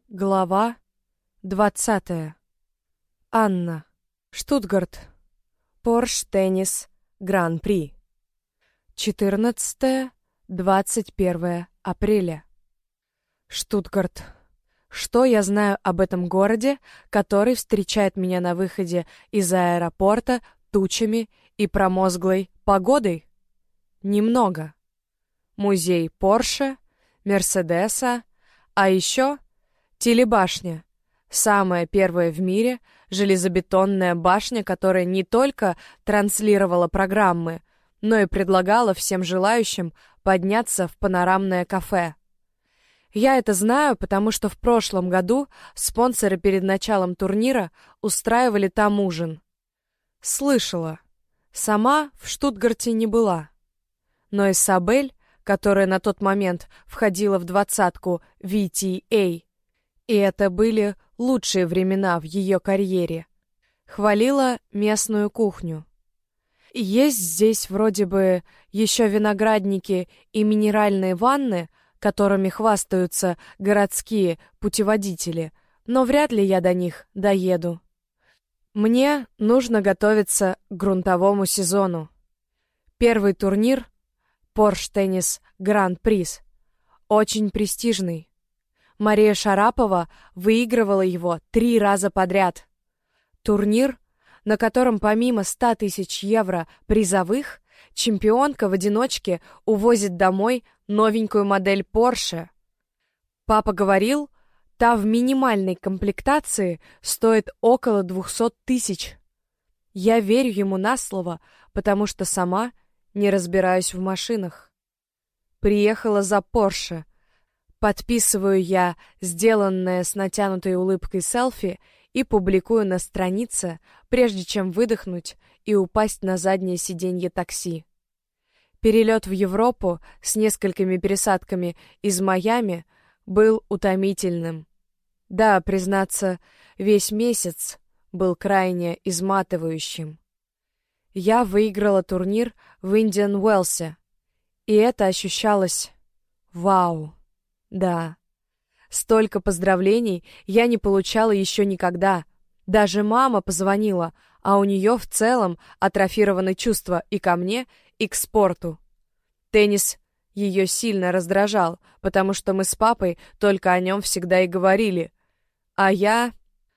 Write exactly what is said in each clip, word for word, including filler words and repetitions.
Глава двадцатая. Анна. Штутгарт. Порш Теннис Гран-при. четырнадцатое-двадцать первое апреля. Штутгарт. Что я знаю об этом городе, который встречает меня на выходе из аэропорта тучами и промозглой погодой? Немного. Музей Порше, Мерседеса, а еще телебашня. Самая первая в мире железобетонная башня, которая не только транслировала программы, но и предлагала всем желающим подняться в панорамное кафе. Я это знаю, потому что в прошлом году спонсоры перед началом турнира устраивали там ужин. Слышала. Сама в Штутгарте не была. Но Исабель, которая на тот момент входила в двадцатку ви ти эй, и это были лучшие времена в ее карьере, хвалила местную кухню. Есть здесь вроде бы еще виноградники и минеральные ванны, которыми хвастаются городские путеводители, но вряд ли я до них доеду. Мне нужно готовиться к грунтовому сезону. Первый турнир — Порш Теннис Гран-приз — очень престижный. Мария Шарапова выигрывала его три раза подряд. Турнир, на котором помимо ста тысяч евро призовых, чемпионка в одиночке увозит домой новенькую модель Порше. Папа говорил, та в минимальной комплектации стоит около двухсот тысяч. Я верю ему на слово, потому что сама не разбираюсь в машинах. Приехала за Порше. Подписываю я сделанное с натянутой улыбкой селфи и публикую на странице, прежде чем выдохнуть и упасть на заднее сиденье такси. Перелет в Европу с несколькими пересадками из Майами был утомительным. Да, признаться, весь месяц был крайне изматывающим. Я выиграла турнир в Индиан Уэлсе, и это ощущалось вау. Да, столько поздравлений я не получала еще никогда. Даже мама позвонила, а у нее в целом атрофированы чувства и ко мне, и к спорту. Теннис ее сильно раздражал, потому что мы с папой только о нем всегда и говорили. А я...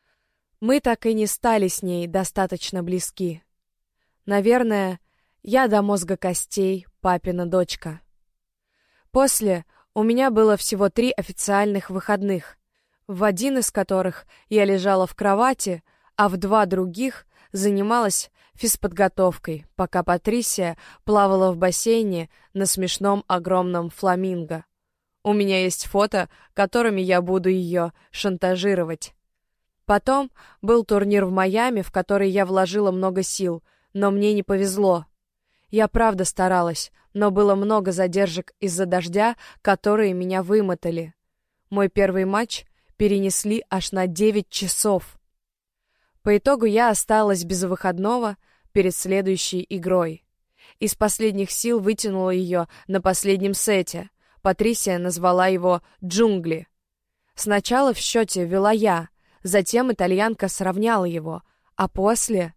Мы так и не стали с ней достаточно близки. Наверное, я до мозга костей папина дочка. После у меня было всего три официальных выходных, в один из которых я лежала в кровати, а в два других занималась физподготовкой, пока Патрисия плавала в бассейне на смешном огромном фламинго. У меня есть фото, которыми я буду ее шантажировать. Потом был турнир в Майами, в который я вложила много сил, но мне не повезло. Я правда старалась, но было много задержек из-за дождя, которые меня вымотали. Мой первый матч перенесли аж на девять часов. По итогу я осталась без выходного перед следующей игрой. Из последних сил вытянула ее на последнем сете. Патрисия назвала его «Джунгли». Сначала в счете вела я, затем итальянка сравняла его, а после...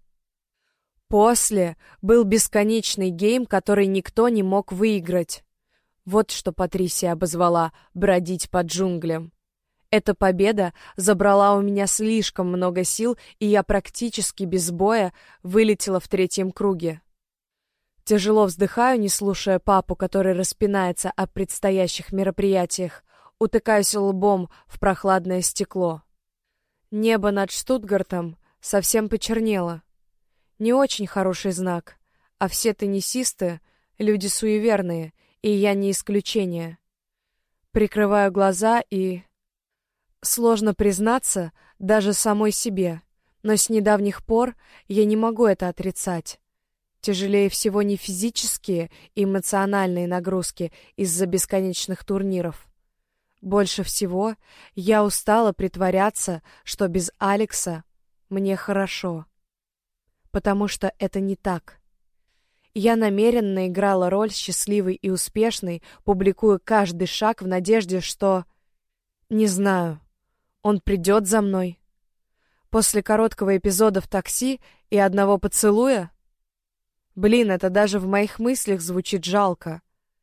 После был бесконечный гейм, который никто не мог выиграть. Вот что Патрисия обозвала «бродить по джунглям». Эта победа забрала у меня слишком много сил, и я практически без боя вылетела в третьем круге. Тяжело вздыхаю, не слушая папу, который распинается о предстоящих мероприятиях, утыкаюсь лбом в прохладное стекло. Небо над Штутгартом совсем почернело. Не очень хороший знак, а все теннисисты — люди суеверные, и я не исключение. Прикрываю глаза и... Сложно признаться даже самой себе, но с недавних пор я не могу это отрицать. Тяжелее всего не физические и эмоциональные нагрузки из-за бесконечных турниров. Больше всего я устала притворяться, что без Алекса мне хорошо. Потому что это не так. Я намеренно играла роль счастливой и успешной, публикуя каждый шаг в надежде, что... Не знаю. Он придет за мной? После короткого эпизода в такси и одного поцелуя? Блин, это даже в моих мыслях звучит жалко.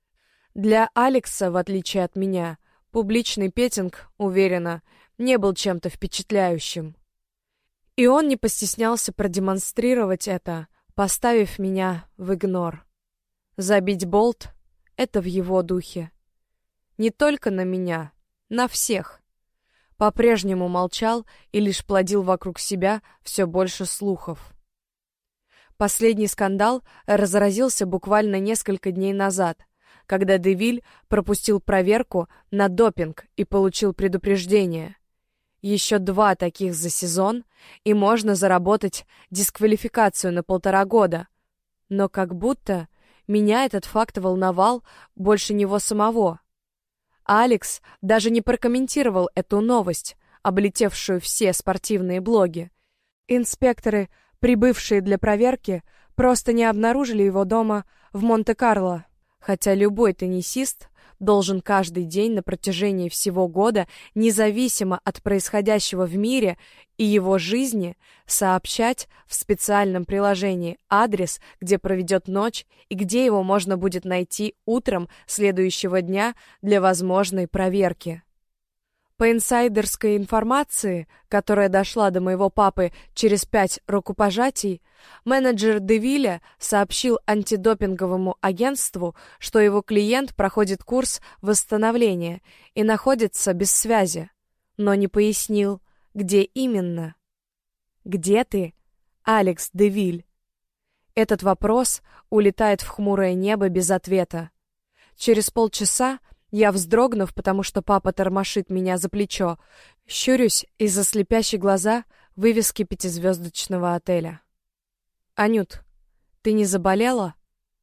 Для Алекса, в отличие от меня, публичный петинг, уверена, не был чем-то впечатляющим. И он не постеснялся продемонстрировать это, поставив меня в игнор. Забить болт — это в его духе. Не только на меня, на всех. По-прежнему молчал и лишь плодил вокруг себя все больше слухов. Последний скандал разразился буквально несколько дней назад, когда Девиль пропустил проверку на допинг и получил предупреждение. Еще два таких за сезон, и можно заработать дисквалификацию на полтора года. Но как будто меня этот факт волновал больше него самого. Алекс даже не прокомментировал эту новость, облетевшую все спортивные блоги. Инспекторы, прибывшие для проверки, просто не обнаружили его дома в Монте-Карло. Хотя любой теннисист должен каждый день на протяжении всего года, независимо от происходящего в мире и его жизни, сообщать в специальном приложении адрес, где проведет ночь и где его можно будет найти утром следующего дня для возможной проверки. По инсайдерской информации, которая дошла до моего папы через пять рукопожатий, менеджер Девиля сообщил антидопинговому агентству, что его клиент проходит курс восстановления и находится без связи, но не пояснил, где именно. «Где ты, Алекс Девиль?» Этот вопрос улетает в хмурое небо без ответа. Через полчаса я, вздрогнув, потому что папа тормошит меня за плечо, щурюсь из-за слепящей глаза вывески пятизвездочного отеля. «Анют, ты не заболела?»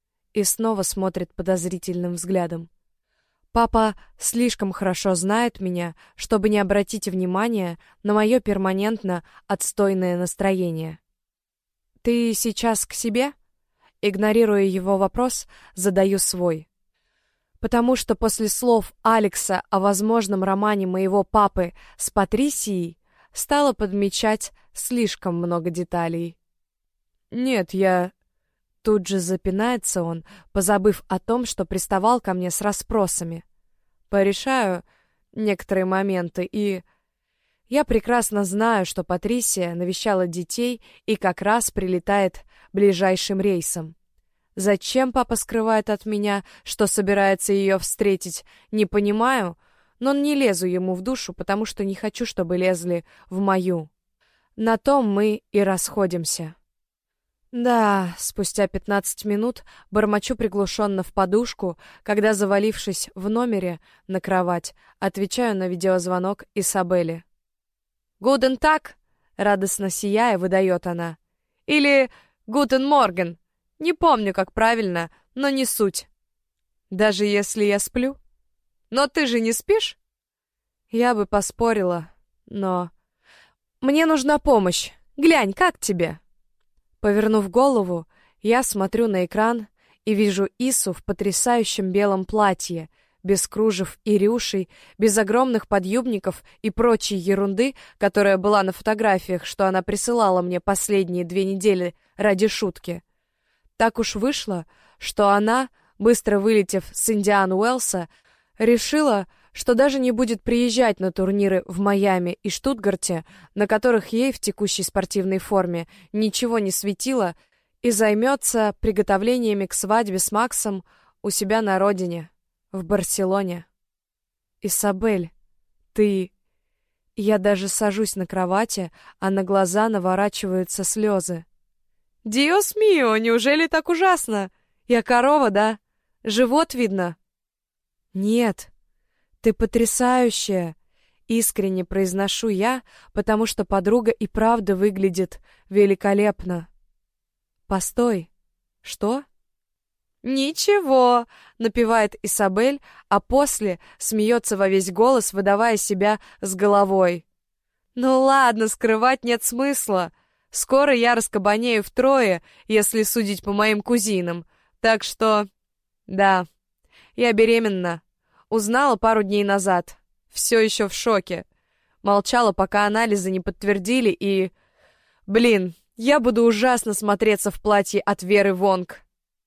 И снова смотрит подозрительным взглядом. Папа слишком хорошо знает меня, чтобы не обратить внимания на мое перманентно отстойное настроение. «Ты сейчас к себе?» Игнорируя его вопрос, задаю свой. Потому что после слов Алекса о возможном романе моего папы с Патрисией стала подмечать слишком много деталей. «Нет, я...» Тут же запинается он, позабыв о том, что приставал ко мне с расспросами. Порешаю некоторые моменты, и... Я прекрасно знаю, что Патрисия навещала детей и как раз прилетает ближайшим рейсом. Зачем папа скрывает от меня, что собирается ее встретить, не понимаю, но не лезу ему в душу, потому что не хочу, чтобы лезли в мою. На том мы и расходимся. Да, спустя пятнадцать минут бормочу приглушенно в подушку, когда, завалившись в номере на кровать, отвечаю на видеозвонок Исабели. «Гуден так?» — радостно сияя, выдает она. Или «Гутен Морген». Не помню, как правильно, но не суть. Даже если я сплю? Но ты же не спишь? Я бы поспорила, но... Мне нужна помощь. Глянь, как тебе? Повернув голову, я смотрю на экран и вижу Ису в потрясающем белом платье, без кружев и рюшей, без огромных подъюбников и прочей ерунды, которая была на фотографиях, что она присылала мне последние две недели ради шутки. Так уж вышло, что она, быстро вылетев с Индиан Уэллса, решила, что даже не будет приезжать на турниры в Майами и Штутгарте, на которых ей в текущей спортивной форме ничего не светило, и займется приготовлениями к свадьбе с Максом у себя на родине, в Барселоне. «Исабель, ты...» Я даже сажусь на кровати, а на глаза наворачиваются слезы. «Диос мио, неужели так ужасно? Я корова, да? Живот видно?» «Нет, ты потрясающая!» Искренне произношу я, потому что подруга и правда выглядит великолепно. «Постой, что?» «Ничего!» — напевает Исабель, а после смеется во весь голос, выдавая себя с головой. «Ну ладно, скрывать нет смысла. Скоро я раскабанею втрое, если судить по моим кузинам. Так что... Да, я беременна. Узнала пару дней назад. Все еще в шоке. Молчала, пока анализы не подтвердили, и... Блин, я буду ужасно смотреться в платье от Веры Вонг.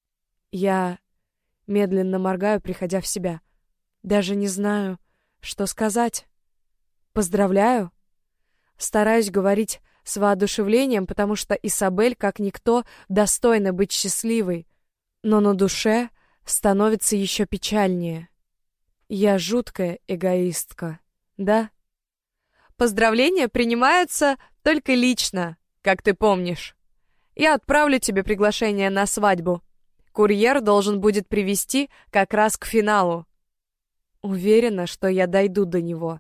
Я медленно моргаю, приходя в себя. Даже не знаю, что сказать. Поздравляю. Стараюсь говорить с воодушевлением, потому что Исабель, как никто, достойна быть счастливой. Но на душе становится еще печальнее. Я жуткая эгоистка, да? Поздравления принимаются только лично, как ты помнишь. Я отправлю тебе приглашение на свадьбу. Курьер должен будет привезти как раз к финалу. Уверена, что я дойду до него.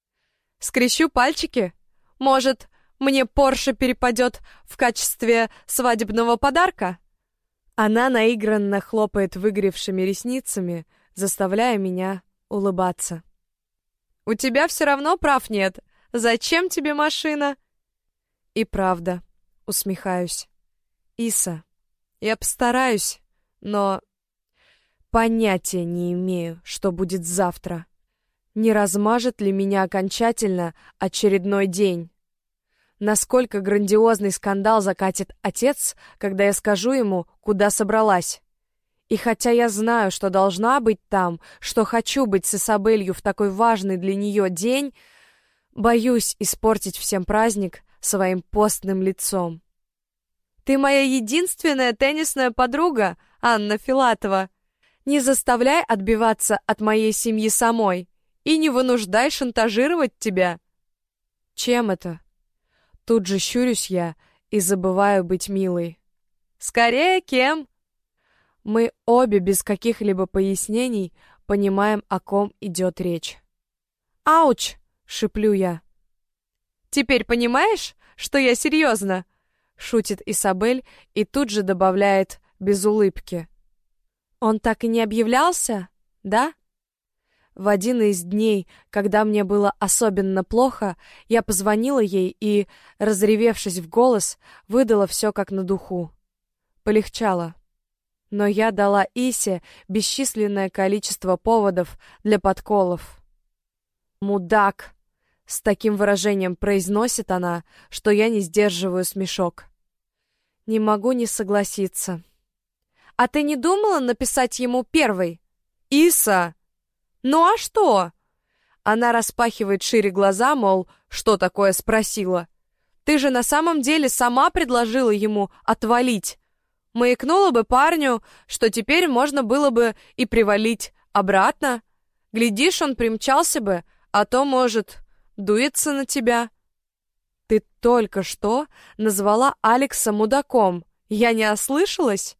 Скрещу пальчики. Может, мне Порше перепадет в качестве свадебного подарка? Она наигранно хлопает выгоревшими ресницами, заставляя меня улыбаться. У тебя все равно прав нет. Зачем тебе машина? И правда, усмехаюсь. Иса, я постараюсь, но понятия не имею, что будет завтра. Не размажет ли меня окончательно очередной день? Насколько грандиозный скандал закатит отец, когда я скажу ему, куда собралась? И хотя я знаю, что должна быть там, что хочу быть с Исабелью в такой важный для нее день, боюсь испортить всем праздник своим постным лицом. Ты моя единственная теннисная подруга, Анна Филатова. Не заставляй отбиваться от моей семьи самой и не вынуждай шантажировать тебя. Чем это? Тут же щурюсь я и забываю быть милой. Скорее, кем? Мы обе без каких-либо пояснений понимаем, о ком идет речь. «Ауч!» — шиплю я. «Теперь понимаешь, что я серьезно?» — шутит Исабель и тут же добавляет без улыбки. «Он так и не объявлялся, да?» В один из дней, когда мне было особенно плохо, я позвонила ей и, разревевшись в голос, выдала все как на духу. Полегчало. Но я дала Исе бесчисленное количество поводов для подколов. «Мудак!» — с таким выражением произносит она, что я не сдерживаю смешок. Не могу не согласиться. «А ты не думала написать ему первой?» «Иса!» «Ну а что?» Она распахивает шире глаза, мол, что такое спросила. «Ты же на самом деле сама предложила ему отвалить. Маякнула бы парню, что теперь можно было бы и привалить обратно. Глядишь, он примчался бы, а то, может, дуется на тебя». «Ты только что назвала Алекса мудаком. Я не ослышалась?»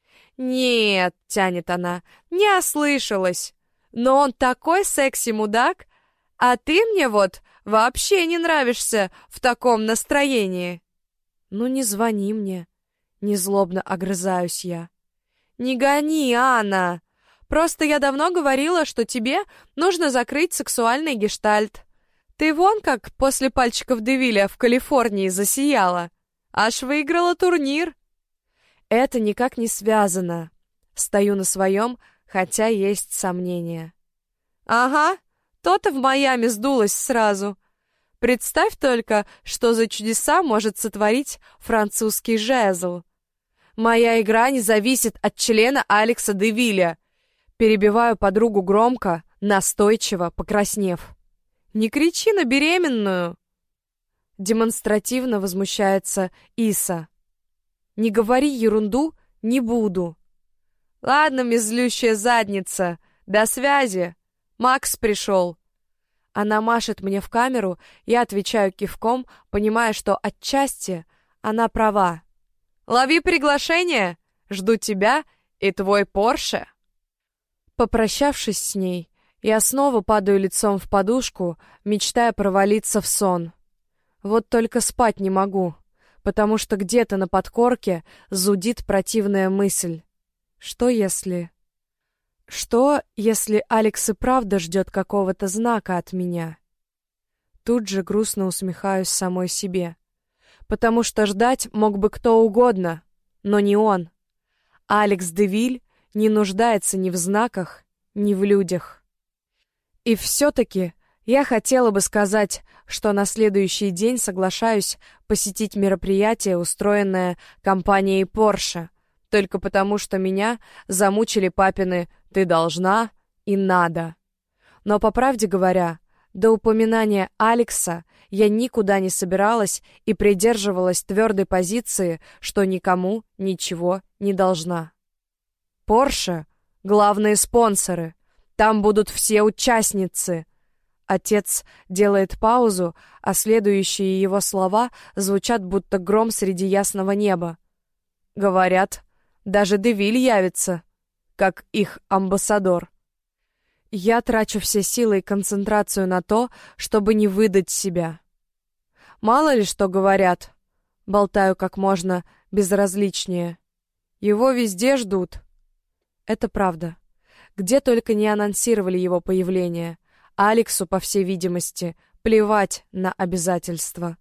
«Нет», — тянет она, — «не ослышалась. Но он такой секси-мудак, а ты мне вот вообще не нравишься в таком настроении». «Ну не звони мне», — незлобно огрызаюсь я. «Не гони, Анна. Просто я давно говорила, что тебе нужно закрыть сексуальный гештальт. Ты вон как после пальчиков Девиля в Калифорнии засияла. Аж выиграла турнир». «Это никак не связано». Стою на своем, хотя есть сомнения. «Ага, то-то в Майами сдулось сразу. Представь только, что за чудеса может сотворить французский жезл. Моя игра не зависит от члена Алекса Девиля». Перебиваю подругу громко, настойчиво, покраснев. «Не кричи на беременную!» Демонстративно возмущается Иса. «Не говори ерунду, не буду». «Ладно, мезлющая задница, до связи. Макс пришел». Она машет мне в камеру, я отвечаю кивком, понимая, что отчасти она права. «Лови приглашение, жду тебя и твой Порше». Попрощавшись с ней, я снова падаю лицом в подушку, мечтая провалиться в сон. Вот только спать не могу, потому что где-то на подкорке зудит противная мысль. Что если... Что, если Алекс и правда ждет какого-то знака от меня? Тут же грустно усмехаюсь самой себе. Потому что ждать мог бы кто угодно, но не он. Алекс Девиль не нуждается ни в знаках, ни в людях. И все-таки Я хотела бы сказать, что на следующий день соглашаюсь посетить мероприятие, устроенное компанией Porsche, только потому, что меня замучили папины «ты должна» и «надо». Но, по правде говоря, до упоминания Алекса я никуда не собиралась и придерживалась твердой позиции, что никому ничего не должна. Porsche — главные спонсоры. Там будут все участницы. Отец делает паузу, а следующие его слова звучат, будто гром среди ясного неба. Говорят, даже Девиль явится, как их амбассадор. Я трачу все силы и концентрацию на то, чтобы не выдать себя. Мало ли что говорят. Болтаю как можно безразличнее. Его везде ждут. Это правда. Где только не анонсировали его появление. Алексу, по всей видимости, плевать на обязательства.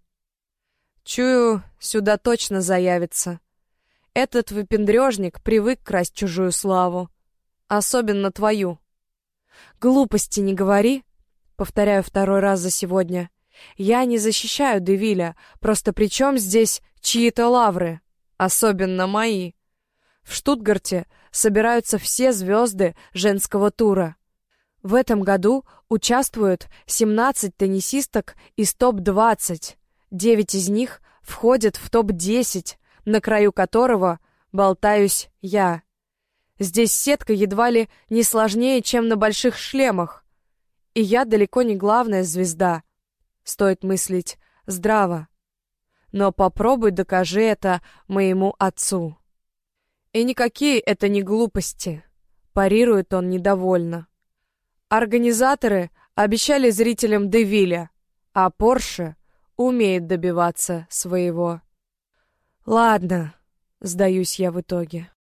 Чую, сюда точно заявится. Этот выпендрежник привык красть чужую славу. Особенно твою. «Глупости не говори», — повторяю второй раз за сегодня. «Я не защищаю Девиля, просто при чем здесь чьи-то лавры, особенно мои? В Штутгарте собираются все звезды женского тура. В этом году участвуют семнадцать теннисисток из топ двадцать. Девять из них входят в топ десять, на краю которого болтаюсь я. Здесь сетка едва ли не сложнее, чем на больших шлемах. И я далеко не главная звезда. Стоит мыслить здраво. Но попробуй докажи это моему отцу». «И никакие это не глупости», — парирует он недовольно. «Организаторы обещали зрителям Девиля, а Порше умеет добиваться своего». «Ладно», — сдаюсь я в итоге.